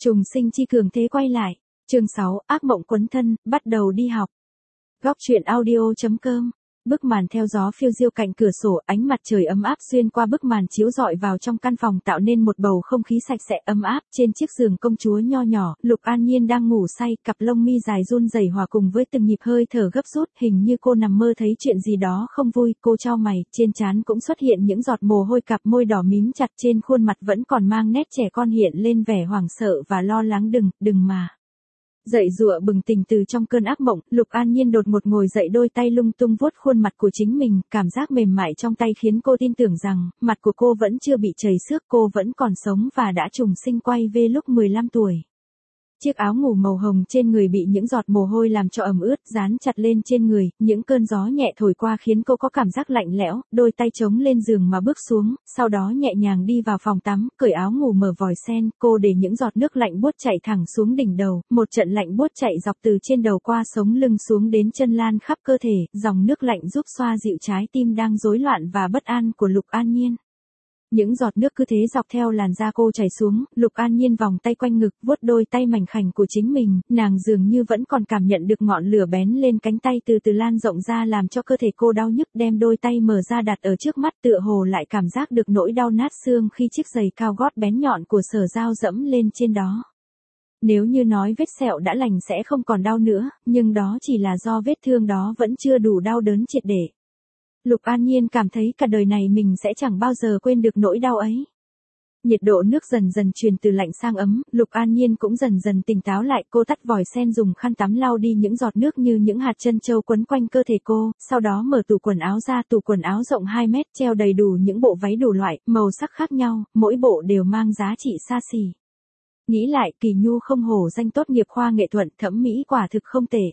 Trùng sinh chi cường thế quay lại. Chương 6, ác mộng quấn thân, bắt đầu đi học. Góc truyện audio.com. Bức màn theo gió phiêu diêu cạnh cửa sổ, ánh mặt trời ấm áp xuyên qua bức màn chiếu rọi vào trong căn phòng tạo nên một bầu không khí sạch sẽ ấm áp. Trên chiếc giường công chúa nho nhỏ, Lục An Nhiên đang ngủ say, cặp lông mi dài run rẩy hòa cùng với từng nhịp hơi thở gấp rút, hình như cô nằm mơ thấy chuyện gì đó không vui. Cô chau mày, trên trán cũng xuất hiện những giọt mồ hôi, cặp môi đỏ mím chặt trên khuôn mặt vẫn còn mang nét trẻ con hiện lên vẻ hoảng sợ và lo lắng. Đừng mà. Dậy dụa bừng tỉnh từ trong cơn ác mộng, Lục An Nhiên đột ngột ngồi dậy, đôi tay lung tung vuốt khuôn mặt của chính mình, cảm giác mềm mại trong tay khiến cô tin tưởng rằng, mặt của cô vẫn chưa bị trầy xước, cô vẫn còn sống và đã trùng sinh quay về lúc 15 tuổi. Chiếc áo ngủ màu hồng trên người bị những giọt mồ hôi làm cho ẩm ướt, dán chặt lên trên người, những cơn gió nhẹ thổi qua khiến cô có cảm giác lạnh lẽo, đôi tay chống lên giường mà bước xuống, sau đó nhẹ nhàng đi vào phòng tắm, cởi áo ngủ mở vòi sen, cô để những giọt nước lạnh buốt chảy thẳng xuống đỉnh đầu, một trận lạnh buốt chạy dọc từ trên đầu qua sống lưng xuống đến chân lan khắp cơ thể, dòng nước lạnh giúp xoa dịu trái tim đang rối loạn và bất an của Lục An Nhiên. Những giọt nước cứ thế dọc theo làn da cô chảy xuống, Lục An Nhiên vòng tay quanh ngực, vuốt đôi tay mảnh khảnh của chính mình, nàng dường như vẫn còn cảm nhận được ngọn lửa bén lên cánh tay từ từ lan rộng ra làm cho cơ thể cô đau nhức, đem đôi tay mở ra đặt ở trước mắt, tựa hồ lại cảm giác được nỗi đau nát xương khi chiếc giày cao gót bén nhọn của Sở Giao dẫm lên trên đó. Nếu như nói vết sẹo đã lành sẽ không còn đau nữa, nhưng đó chỉ là do vết thương đó vẫn chưa đủ đau đớn triệt để. Lục An Nhiên cảm thấy cả đời này mình sẽ chẳng bao giờ quên được nỗi đau ấy. Nhiệt độ nước dần dần truyền từ lạnh sang ấm, Lục An Nhiên cũng dần dần tỉnh táo lại, cô tắt vòi sen dùng khăn tắm lau đi những giọt nước như những hạt trân châu quấn quanh cơ thể cô, sau đó mở tủ quần áo ra, tủ quần áo rộng 2 mét, treo đầy đủ những bộ váy đủ loại, màu sắc khác nhau, mỗi bộ đều mang giá trị xa xỉ. Nghĩ lại, Kỳ Nhu không hổ danh tốt nghiệp khoa nghệ thuật, thẩm mỹ quả thực không tệ.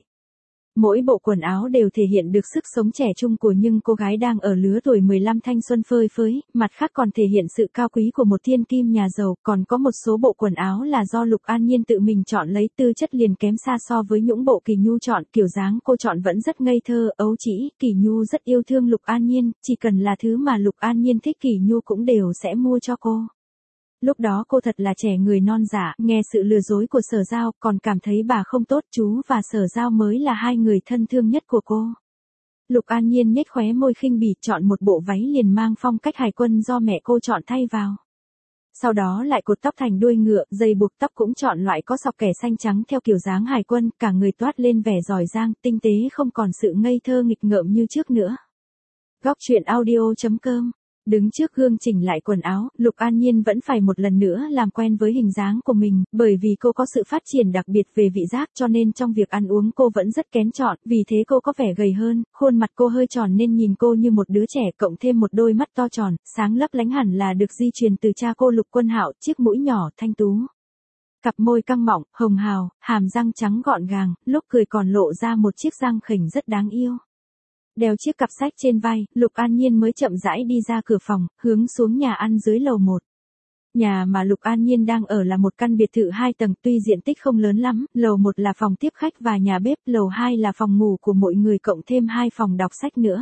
Mỗi bộ quần áo đều thể hiện được sức sống trẻ trung của những cô gái đang ở lứa tuổi 15 thanh xuân phơi phới, mặt khác còn thể hiện sự cao quý của một thiên kim nhà giàu, còn có một số bộ quần áo là do Lục An Nhiên tự mình chọn lấy, tư chất liền kém xa so với những bộ Kỳ Nhu chọn, kiểu dáng cô chọn vẫn rất ngây thơ, ấu trĩ, Kỳ Nhu rất yêu thương Lục An Nhiên, chỉ cần là thứ mà Lục An Nhiên thích Kỳ Nhu cũng đều sẽ mua cho cô. Lúc đó cô thật là trẻ người non dạ, nghe sự lừa dối của Sở Giao, còn cảm thấy bà không tốt, chú và Sở Giao mới là hai người thân thương nhất của cô. Lục An Nhiên nhếch khóe môi khinh bỉ, chọn một bộ váy liền mang phong cách hải quân do mẹ cô chọn thay vào. Sau đó lại cột tóc thành đuôi ngựa, dây buộc tóc cũng chọn loại có sọc kẻ xanh trắng theo kiểu dáng hải quân, cả người toát lên vẻ giỏi giang, tinh tế, không còn sự ngây thơ nghịch ngợm như trước nữa. Góc truyện audio.com. Đứng trước gương chỉnh lại quần áo, Lục An Nhiên vẫn phải một lần nữa làm quen với hình dáng của mình, bởi vì cô có sự phát triển đặc biệt về vị giác cho nên trong việc ăn uống cô vẫn rất kén chọn, vì thế cô có vẻ gầy hơn, khuôn mặt cô hơi tròn nên nhìn cô như một đứa trẻ, cộng thêm một đôi mắt to tròn, sáng lấp lánh hẳn là được di truyền từ cha cô Lục Quân Hạo, chiếc mũi nhỏ, thanh tú. Cặp môi căng mọng, hồng hào, hàm răng trắng gọn gàng, lúc cười còn lộ ra một chiếc răng khểnh rất đáng yêu. Đeo chiếc cặp sách trên vai, Lục An Nhiên mới chậm rãi đi ra cửa phòng, hướng xuống nhà ăn dưới lầu 1. Nhà mà Lục An Nhiên đang ở là một căn biệt thự 2 tầng, tuy diện tích không lớn lắm, lầu 1 là phòng tiếp khách và nhà bếp, lầu 2 là phòng ngủ của mỗi người cộng thêm 2 phòng đọc sách nữa.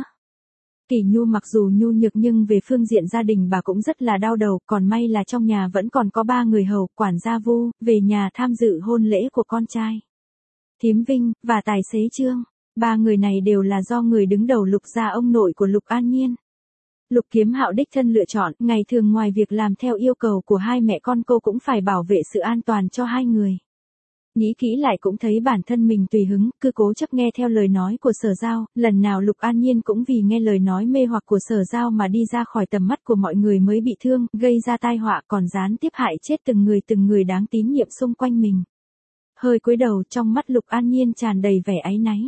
Kỳ Nhu mặc dù nhu nhược nhưng về phương diện gia đình bà cũng rất là đau đầu, còn may là trong nhà vẫn còn có 3 người hầu, quản gia Vu, về nhà tham dự hôn lễ của con trai. Thím Vinh, và tài xế Trương. 3 người này đều là do người đứng đầu Lục gia, ông nội của Lục An Nhiên. Lục Kiếm Hạo đích thân lựa chọn, ngày thường ngoài việc làm theo yêu cầu của hai mẹ con cô cũng phải bảo vệ sự an toàn cho hai người. Nghĩ kỹ lại cũng thấy bản thân mình tùy hứng, cứ cố chấp nghe theo lời nói của Sở Giao, lần nào Lục An Nhiên cũng vì nghe lời nói mê hoặc của Sở Giao mà đi ra khỏi tầm mắt của mọi người mới bị thương, gây ra tai họa còn gián tiếp hại chết từng người đáng tín nhiệm xung quanh mình. Hơi cúi đầu, trong mắt Lục An Nhiên tràn đầy vẻ áy náy.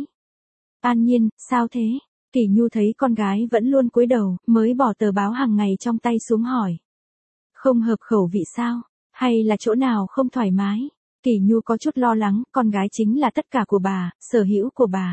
An Nhiên, sao thế? Kỳ Nhu thấy con gái vẫn luôn cúi đầu, mới bỏ tờ báo hàng ngày trong tay xuống hỏi. Không hợp khẩu vị sao? Hay là chỗ nào không thoải mái? Kỳ Nhu có chút lo lắng, con gái chính là tất cả của bà, sở hữu của bà.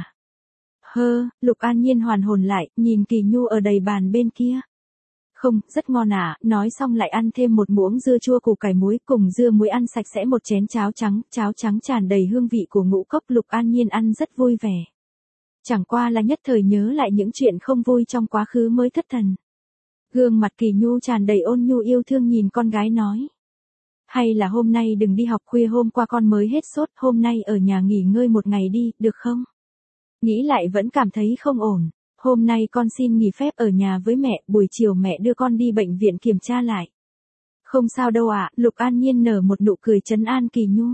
Lục An Nhiên hoàn hồn lại, nhìn Kỳ Nhu ở đầy bàn bên kia. Không, rất ngon à, nói xong lại ăn thêm một muỗng dưa chua củ cải muối, cùng dưa muối ăn sạch sẽ một chén cháo trắng tràn đầy hương vị của ngũ cốc. Lục An Nhiên ăn rất vui vẻ. Chẳng qua là nhất thời nhớ lại những chuyện không vui trong quá khứ mới thất thần. Gương mặt Kỳ Nhu tràn đầy ôn nhu yêu thương nhìn con gái nói. Hay là hôm nay đừng đi học khuya, hôm qua con mới hết sốt, hôm nay ở nhà nghỉ ngơi một ngày đi, được không? Nghĩ lại vẫn cảm thấy không ổn. Hôm nay con xin nghỉ phép ở nhà với mẹ, buổi chiều mẹ đưa con đi bệnh viện kiểm tra lại. Không sao đâu ạ, Lục An Nhiên nở một nụ cười trấn an Kỳ Nhu.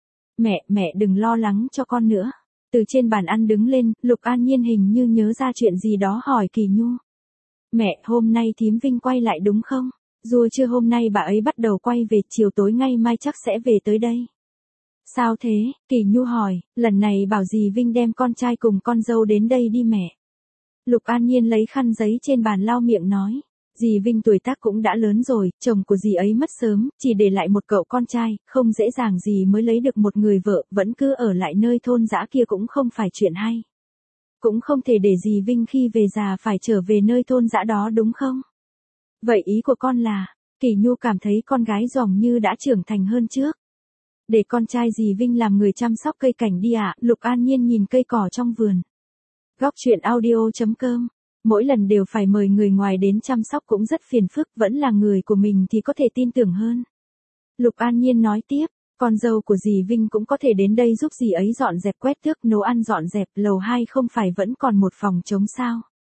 Mẹ đừng lo lắng cho con nữa. Từ trên bàn ăn đứng lên, Lục An Nhiên hình như nhớ ra chuyện gì đó hỏi Kỳ Nhu. Mẹ, hôm nay thím Vinh quay lại đúng không? Dù chưa hôm nay bà ấy bắt đầu quay về, chiều tối ngày mai chắc sẽ về tới đây. Sao thế? Kỳ Nhu hỏi, lần này bảo dì Vinh đem con trai cùng con dâu đến đây đi mẹ. Lục An Nhiên lấy khăn giấy trên bàn lau miệng nói. Dì Vinh tuổi tác cũng đã lớn rồi, chồng của dì ấy mất sớm, chỉ để lại một cậu con trai, không dễ dàng gì mới lấy được một người vợ, vẫn cứ ở lại nơi thôn dã kia cũng không phải chuyện hay. Cũng không thể để dì Vinh khi về già phải trở về nơi thôn dã đó đúng không? Vậy ý của con là, Kỳ Nhu cảm thấy con gái dòng như đã trưởng thành hơn trước. Để con trai dì Vinh làm người chăm sóc cây cảnh đi ạ. Lục An Nhiên nhìn cây cỏ trong vườn. Góc truyện audio.com. Mỗi lần đều phải mời người ngoài đến chăm sóc cũng rất phiền phức, vẫn là người của mình thì có thể tin tưởng hơn. Lục An Nhiên nói tiếp, con dâu của dì Vinh cũng có thể đến đây giúp dì ấy dọn dẹp quét tước nấu ăn dọn dẹp, lầu 2 không phải vẫn còn một phòng trống sao?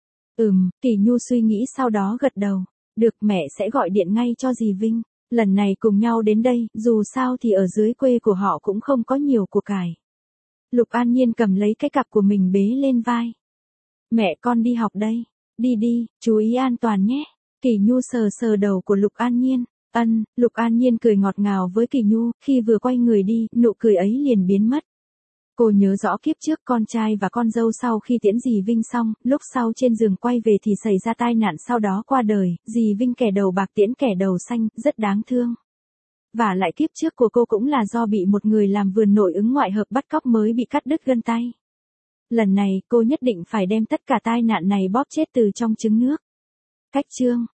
Kỳ Nhu suy nghĩ sau đó gật đầu. Được, mẹ sẽ gọi điện ngay cho dì Vinh. Lần này cùng nhau đến đây, dù sao thì ở dưới quê của họ cũng không có nhiều của cải. Lục An Nhiên cầm lấy cái cặp của mình bế lên vai. Mẹ con đi học đây. Đi đi, chú ý an toàn nhé. Kỳ Nhu sờ sờ đầu của Lục An Nhiên. Lục An Nhiên cười ngọt ngào với Kỳ Nhu, khi vừa quay người đi, nụ cười ấy liền biến mất. Cô nhớ rõ kiếp trước con trai và con dâu sau khi tiễn dì Vinh xong, lúc sau trên giường quay về thì xảy ra tai nạn sau đó qua đời, dì Vinh kẻ đầu bạc tiễn kẻ đầu xanh, rất đáng thương. Và lại kiếp trước của cô cũng là do bị một người làm vườn nội ứng ngoại hợp bắt cóc mới bị cắt đứt gân tay. Lần này cô nhất định phải đem tất cả tai nạn này bóp chết từ trong trứng nước. Cách chương